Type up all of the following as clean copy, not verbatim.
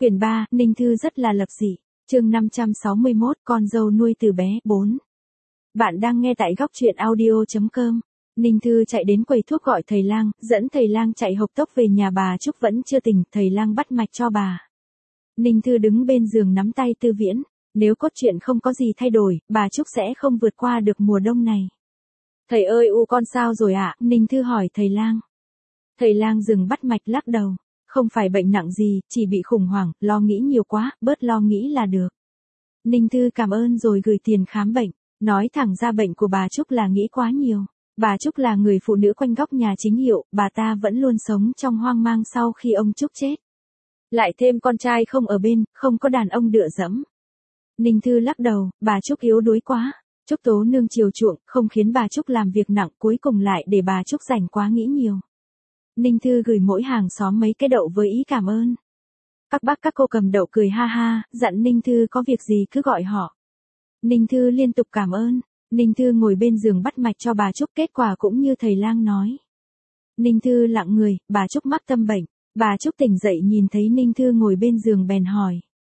Quyển 3, Ninh Thư rất là lập dị. Chương 561, con dâu nuôi từ bé, 4. Bạn đang nghe tại góc truyện audio.com. Ninh Thư chạy đến quầy thuốc gọi thầy lang, dẫn thầy lang chạy hộc tốc về nhà bà Trúc vẫn chưa tỉnh, thầy lang bắt mạch cho bà. Ninh Thư đứng bên giường nắm tay Tư Viễn, nếu cốt truyện không có gì thay đổi, bà Trúc sẽ không vượt qua được mùa đông này. Thầy ơi, con sao rồi ạ? Ninh Thư hỏi thầy lang. Thầy lang dừng bắt mạch lắc đầu. Không phải bệnh nặng gì, chỉ bị khủng hoảng, lo nghĩ nhiều quá, bớt lo nghĩ là được. Ninh Thư cảm ơn rồi gửi tiền khám bệnh, nói thẳng ra bệnh của bà Trúc là nghĩ quá nhiều. Bà Trúc là người phụ nữ quanh góc nhà chính hiệu, bà ta vẫn luôn sống trong hoang mang sau khi ông Trúc chết. Lại thêm con trai không ở bên, không có đàn ông dựa dẫm. Ninh Thư lắc đầu, bà Trúc yếu đuối quá. Trúc Tố Nương chiều chuộng, không khiến bà Trúc làm việc nặng, cuối cùng lại để bà Trúc rảnh quá nghĩ nhiều. Ninh Thư gửi mỗi hàng xóm mấy cái đậu với ý cảm ơn. Các bác các cô cầm đậu cười ha ha, dặn Ninh Thư có việc gì cứ gọi họ. Ninh Thư liên tục cảm ơn. Ninh Thư ngồi bên giường bắt mạch cho bà Trúc, kết quả cũng như thầy lang nói. Ninh Thư lặng người, bà Trúc mắc tâm bệnh. Bà Trúc tỉnh dậy nhìn thấy Ninh Thư ngồi bên giường bèn hỏi.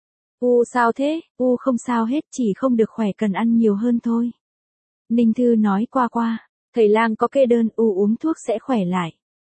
Sao thế? Không sao hết, chỉ không được khỏe, cần ăn nhiều hơn thôi. Ninh Thư nói qua, thầy lang có kê đơn, uống thuốc sẽ khỏe lại.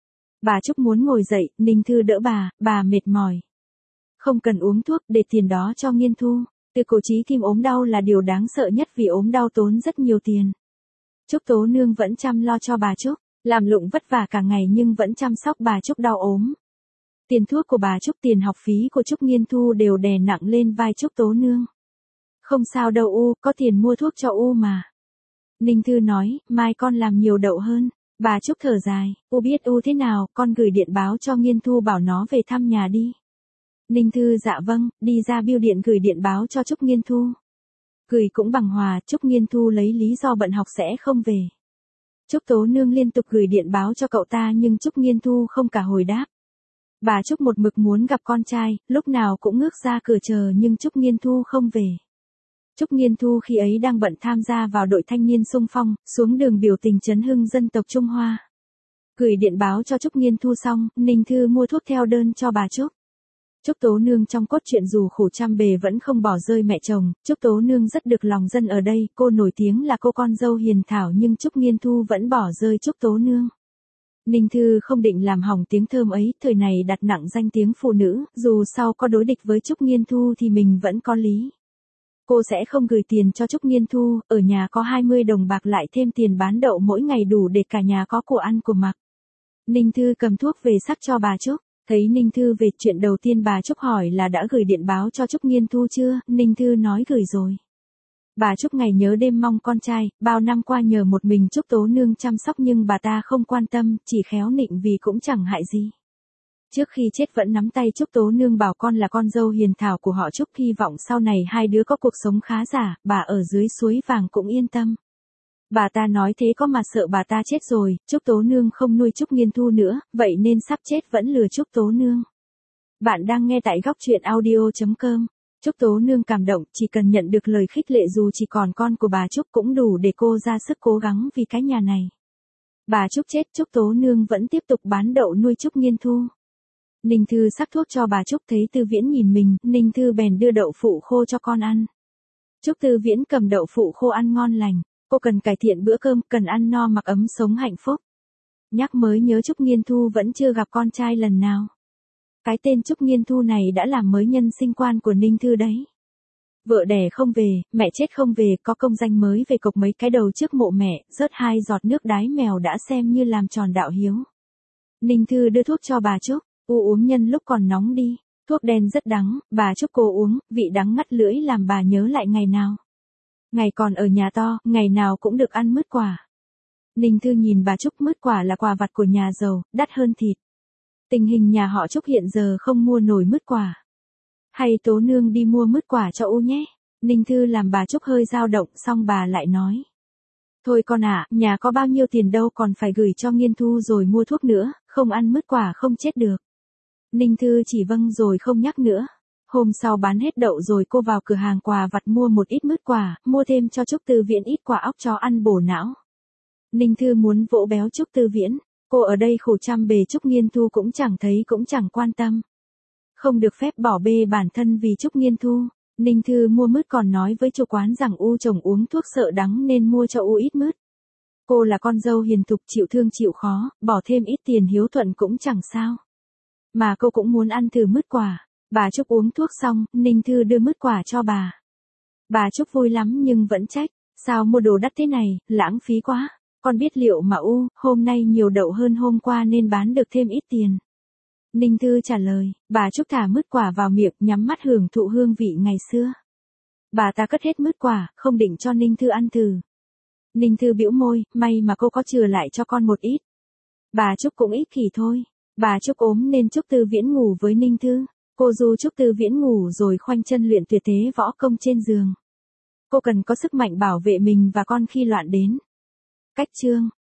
Bà Trúc muốn ngồi dậy, Ninh Thư đỡ bà mệt mỏi. Không cần uống thuốc, để tiền đó cho Nghiên Thu. Từ cổ chí kim ốm đau là điều đáng sợ nhất vì ốm đau tốn rất nhiều tiền. Trúc Tố Nương vẫn chăm lo cho bà Trúc, làm lụng vất vả cả ngày nhưng vẫn chăm sóc bà Trúc đau ốm. Tiền thuốc của bà Trúc, tiền học phí của Trúc Nghiên Thu đều đè nặng lên vai Trúc Tố Nương. Không sao đâu có tiền mua thuốc cho mà. Ninh Thư nói, mai con làm nhiều đậu hơn. Bà Trúc thở dài, biết thế nào, con gửi điện báo cho Nghiên Thu bảo nó về thăm nhà đi. Ninh Thư dạ vâng, đi ra bưu điện gửi điện báo cho Trúc Nghiên Thu. Gửi cũng bằng hòa, Trúc Nghiên Thu lấy lý do bận học sẽ không về. Trúc Tố Nương liên tục gửi điện báo cho cậu ta nhưng Trúc Nghiên Thu không cả hồi đáp. Bà Trúc một mực muốn gặp con trai, lúc nào cũng ngước ra cửa chờ nhưng Trúc Nghiên Thu không về. Trúc Nghiên Thu khi ấy đang bận tham gia vào đội thanh niên xung phong, xuống đường biểu tình chấn hưng dân tộc Trung Hoa. Gửi điện báo cho Trúc Nghiên Thu xong, Ninh Thư mua thuốc theo đơn cho bà Trúc. Trúc Tố Nương trong cốt truyện dù khổ trăm bề vẫn không bỏ rơi mẹ chồng, Trúc Tố Nương rất được lòng dân ở đây, cô nổi tiếng là cô con dâu hiền thảo nhưng Trúc Nghiên Thu vẫn bỏ rơi Trúc Tố Nương. Ninh Thư không định làm hỏng tiếng thơm ấy, thời này đặt nặng danh tiếng phụ nữ, dù sau có đối địch với Trúc Nghiên Thu thì mình vẫn có lý. Cô sẽ không gửi tiền cho Trúc Nghiên Thu, ở nhà có 20 đồng bạc lại thêm tiền bán đậu mỗi ngày đủ để cả nhà có của ăn của mặc. Ninh Thư cầm thuốc về sắc cho bà Trúc, thấy Ninh Thư về, chuyện đầu tiên bà Trúc hỏi là đã gửi điện báo cho Trúc Nghiên Thu chưa, Ninh Thư nói gửi rồi. Bà Trúc ngày nhớ đêm mong con trai, bao năm qua nhờ một mình Trúc Tố Nương chăm sóc nhưng bà ta không quan tâm, chỉ khéo nịnh vì cũng chẳng hại gì. Trước khi chết vẫn nắm tay Trúc Tố Nương bảo con là con dâu hiền thảo của họ Trúc, hy vọng sau này hai đứa có cuộc sống khá giả, bà ở dưới suối vàng cũng yên tâm. Bà ta nói thế có mà sợ bà ta chết rồi, Trúc Tố Nương không nuôi Trúc Nghiên Thu nữa, vậy nên sắp chết vẫn lừa Trúc Tố Nương. Bạn đang nghe tại góc truyện audio.com. Trúc Tố Nương cảm động, chỉ cần nhận được lời khích lệ dù chỉ còn con của bà Trúc cũng đủ để cô ra sức cố gắng vì cái nhà này. Bà Trúc chết, Trúc Tố Nương vẫn tiếp tục bán đậu nuôi Trúc Nghiên Thu. Ninh Thư sắc thuốc cho bà Trúc, thấy Tư Viễn nhìn mình, Ninh Thư bèn đưa đậu phụ khô cho con ăn. Trúc Tư Viễn cầm đậu phụ khô ăn ngon lành, cô cần cải thiện bữa cơm, cần ăn no mặc ấm sống hạnh phúc. Nhắc mới nhớ Trúc Nghiên Thu vẫn chưa gặp con trai lần nào. Cái tên Trúc Nghiên Thu này đã làm mới nhân sinh quan của Ninh Thư đấy. Vợ đẻ không về, mẹ chết không về, có công danh mới về cộc mấy cái đầu trước mộ mẹ, rớt 2 giọt nước đái mèo đã xem như làm tròn đạo hiếu. Ninh Thư đưa thuốc cho bà Trúc, uống nhân lúc còn nóng đi, thuốc đen rất đắng, bà Trúc cô uống, vị đắng ngắt lưỡi làm bà nhớ lại ngày nào. Ngày còn ở nhà to, ngày nào cũng được ăn mứt quả. Ninh Thư nhìn bà Trúc, mứt quả là quà vặt của nhà giàu, đắt hơn thịt. Tình hình nhà họ Trúc hiện giờ không mua nổi mứt quả. Hay Tố Nương đi mua mứt quả cho nhé. Ninh Thư làm bà Trúc hơi dao động, xong bà lại nói. Thôi con nhà có bao nhiêu tiền đâu, còn phải gửi cho Nghiên Thu rồi mua thuốc nữa, không ăn mứt quả không chết được. Ninh Thư chỉ vâng rồi không nhắc nữa. Hôm sau bán hết đậu rồi cô vào cửa hàng quà vặt mua một ít mứt quả, mua thêm cho Trúc Tư Viễn ít quả óc cho ăn bổ não. Ninh Thư muốn vỗ béo Trúc Tư Viễn, cô ở đây khổ trăm bề Trúc Nghiên Thu cũng chẳng thấy cũng chẳng quan tâm. Không được phép bỏ bê bản thân vì Trúc Nghiên Thu. Ninh Thư mua mứt còn nói với chủ quán rằng U chồng uống thuốc sợ đắng nên mua cho U ít mứt. Cô là con dâu hiền thục chịu thương chịu khó, bỏ thêm ít tiền hiếu thuận cũng chẳng sao. Mà cô cũng muốn ăn thử mứt quả. Bà Trúc uống thuốc xong, Ninh Thư đưa mứt quả cho bà. Bà Trúc vui lắm nhưng vẫn trách. Sao mua đồ đắt thế này, lãng phí quá. Con biết liệu mà U, hôm nay nhiều đậu hơn hôm qua nên bán được thêm ít tiền. Ninh Thư trả lời, bà Trúc thả mứt quả vào miệng nhắm mắt hưởng thụ hương vị ngày xưa. Bà ta cất hết mứt quả, không định cho Ninh Thư ăn thử. Ninh Thư bĩu môi, may mà cô có chừa lại cho con một ít. Bà Trúc cũng ích kỷ thôi. Bà Trúc ốm nên Trúc Tư Viễn ngủ với Ninh Thư. Cô du Trúc Tư Viễn ngủ rồi khoanh chân luyện tuyệt thế võ công trên giường. Cô cần có sức mạnh bảo vệ mình và con khi loạn đến. Cách chương